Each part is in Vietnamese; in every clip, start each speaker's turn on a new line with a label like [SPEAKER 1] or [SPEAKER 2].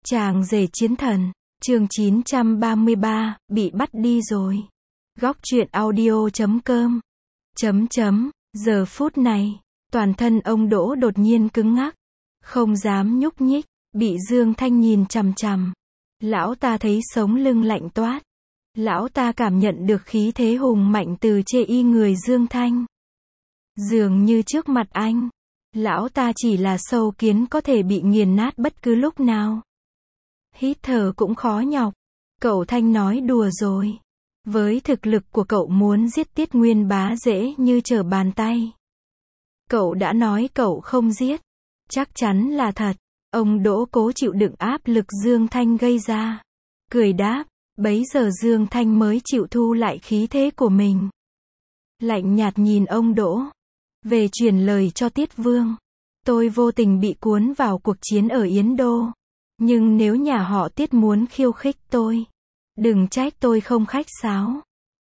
[SPEAKER 1] Chàng rể chiến thần, chương 933, bị bắt đi rồi. Góc truyện audio.com. Giờ phút này, toàn thân ông Đỗ đột nhiên cứng ngắc, không dám nhúc nhích, bị Dương Thanh nhìn chằm chằm. Lão ta thấy sống lưng lạnh toát. Lão ta cảm nhận được khí thế hùng mạnh từ chê y người Dương Thanh. Dường như trước mặt anh, lão ta chỉ là sâu kiến có thể bị nghiền nát bất cứ lúc nào. Hít thở cũng khó nhọc. Cậu Thanh nói đùa rồi. Với thực lực của cậu muốn giết Tiết Nguyên Bá dễ như trở bàn tay. Cậu đã nói cậu không giết. Chắc chắn là thật. Ông Đỗ cố chịu đựng áp lực Dương Thanh gây ra. Cười đáp, bấy giờ Dương Thanh mới chịu thu lại khí thế của mình. Lạnh nhạt nhìn ông Đỗ. Về truyền lời cho Tiết Vương. Tôi vô tình bị cuốn vào cuộc chiến ở Yến Đô. Nhưng nếu nhà họ Tiết muốn khiêu khích tôi, đừng trách tôi không khách sáo.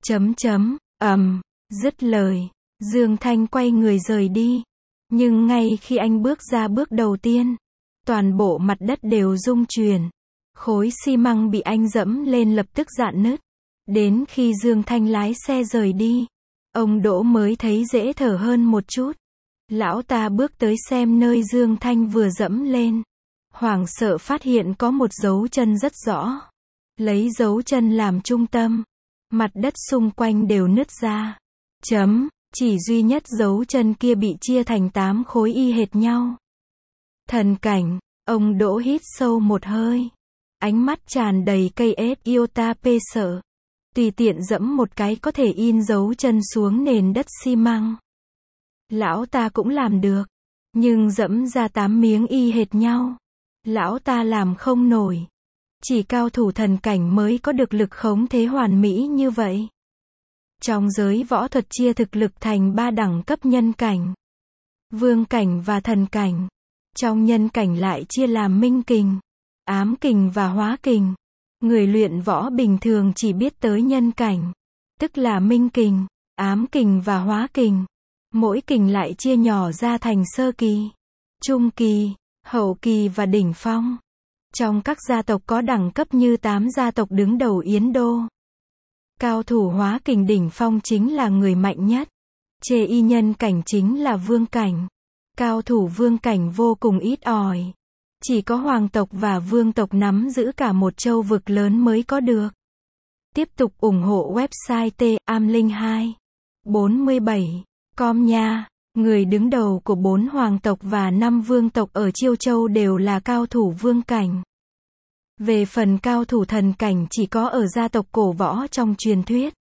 [SPEAKER 1] Dứt lời, Dương Thanh quay người rời đi. Nhưng ngay khi anh bước ra bước đầu tiên, toàn bộ mặt đất đều rung chuyển. Khối xi măng bị anh dẫm lên lập tức rạn nứt. Đến khi Dương Thanh lái xe rời đi, ông Đỗ mới thấy dễ thở hơn một chút. Lão ta bước tới xem nơi Dương Thanh vừa dẫm lên. Hoảng sợ phát hiện có một dấu chân rất rõ. Lấy dấu chân làm trung tâm, mặt đất xung quanh đều nứt ra. Chỉ duy nhất dấu chân kia bị chia thành 8 khối y hệt nhau. Thần cảnh, ông Đỗ hít sâu một hơi. Ánh mắt tràn đầy cây ết iota p sợ. Tùy tiện dẫm một cái có thể in dấu chân xuống nền đất xi măng. Lão ta cũng làm được. Nhưng dẫm ra 8 miếng y hệt nhau, lão ta làm không nổi. Chỉ cao thủ thần cảnh mới có được lực khống thế hoàn mỹ như vậy. Trong giới võ thuật chia thực lực thành 3 đẳng cấp: nhân cảnh, vương cảnh và thần cảnh. Trong nhân cảnh lại chia làm minh kình, ám kình và hóa kình. Người luyện võ bình thường chỉ biết tới nhân cảnh, tức là minh kình, ám kình và hóa kình. Mỗi kình lại chia nhỏ ra thành sơ kỳ, trung kỳ, hậu kỳ và đỉnh phong. Trong các gia tộc có đẳng cấp như 8 gia tộc đứng đầu Yến Đô. Cao thủ hóa kình đỉnh phong chính là người mạnh nhất. Chê y nhân cảnh chính là vương cảnh. Cao thủ vương cảnh vô cùng ít ỏi. Chỉ có hoàng tộc và vương tộc nắm giữ cả một châu vực lớn mới có được. Tiếp tục ủng hộ website tamlinh247.com nha. Người đứng đầu của 4 hoàng tộc và 5 vương tộc ở Chiêu Châu đều là cao thủ vương cảnh. Về phần cao thủ thần cảnh chỉ có ở gia tộc cổ võ trong truyền thuyết.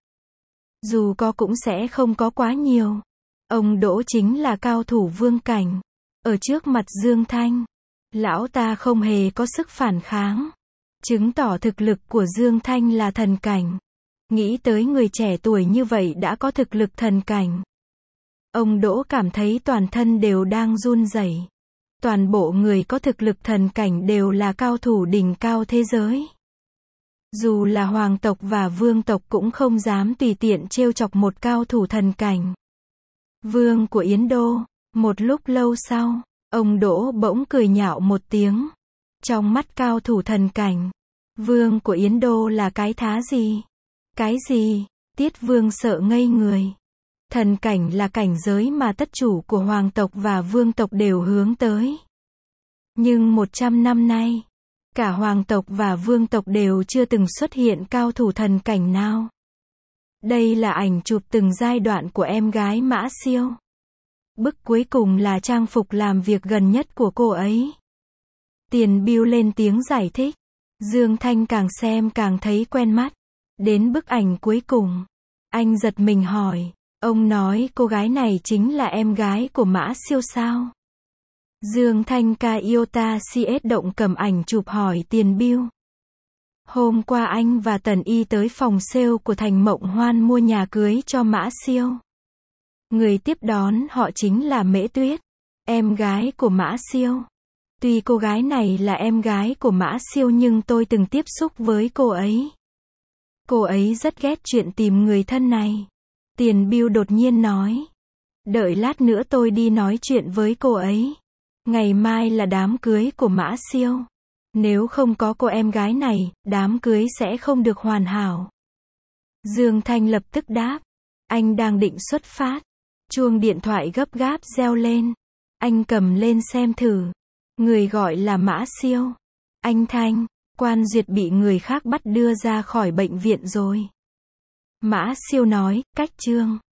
[SPEAKER 1] Dù có cũng sẽ không có quá nhiều. Ông Đỗ chính là cao thủ vương cảnh. Ở trước mặt Dương Thanh, lão ta không hề có sức phản kháng. Chứng tỏ thực lực của Dương Thanh là thần cảnh. Nghĩ tới người trẻ tuổi như vậy đã có thực lực thần cảnh. Ông Đỗ cảm thấy toàn thân đều đang run rẩy. Toàn bộ người có thực lực thần cảnh đều là cao thủ đỉnh cao thế giới. Dù là hoàng tộc và vương tộc cũng không dám tùy tiện trêu chọc một cao thủ thần cảnh. Vương của Yến Đô. Một lúc lâu sau, ông Đỗ bỗng cười nhạo một tiếng. Trong mắt cao thủ thần cảnh, vương của Yến Đô là cái thá gì? Cái gì? Tiết Vương sợ ngây người. Thần cảnh là cảnh giới mà tất chủ của hoàng tộc và vương tộc đều hướng tới. Nhưng 100 năm nay, cả hoàng tộc và vương tộc đều chưa từng xuất hiện cao thủ thần cảnh nào. Đây là ảnh chụp từng giai đoạn của em gái Mã Siêu. Bức cuối cùng là trang phục làm việc gần nhất của cô ấy. Tiền Bưu lên tiếng giải thích. Dương Thanh càng xem càng thấy quen mắt. Đến bức ảnh cuối cùng, anh giật mình hỏi. Ông nói cô gái này chính là em gái của Mã Siêu sao? Dương Thanh Iota CS động cầm ảnh chụp hỏi Tiền Bưu. Hôm qua anh và Tần Y tới phòng sale của Thành Mộng Hoan mua nhà cưới cho Mã Siêu. Người tiếp đón họ chính là Mễ Tuyết, em gái của Mã Siêu. Tuy cô gái này là em gái của Mã Siêu nhưng tôi từng tiếp xúc với cô ấy. Cô ấy rất ghét chuyện tìm người thân này. Tiền Bưu đột nhiên nói. Đợi lát nữa tôi đi nói chuyện với cô ấy. Ngày mai là đám cưới của Mã Siêu. Nếu không có cô em gái này, đám cưới sẽ không được hoàn hảo. Dương Thanh lập tức đáp. Anh đang định xuất phát. Chuông điện thoại gấp gáp reo lên. Anh cầm lên xem thử. Người gọi là Mã Siêu. Anh Thanh, Quan Duyệt bị người khác bắt đưa ra khỏi bệnh viện rồi. Mã Siêu nói, cách Trương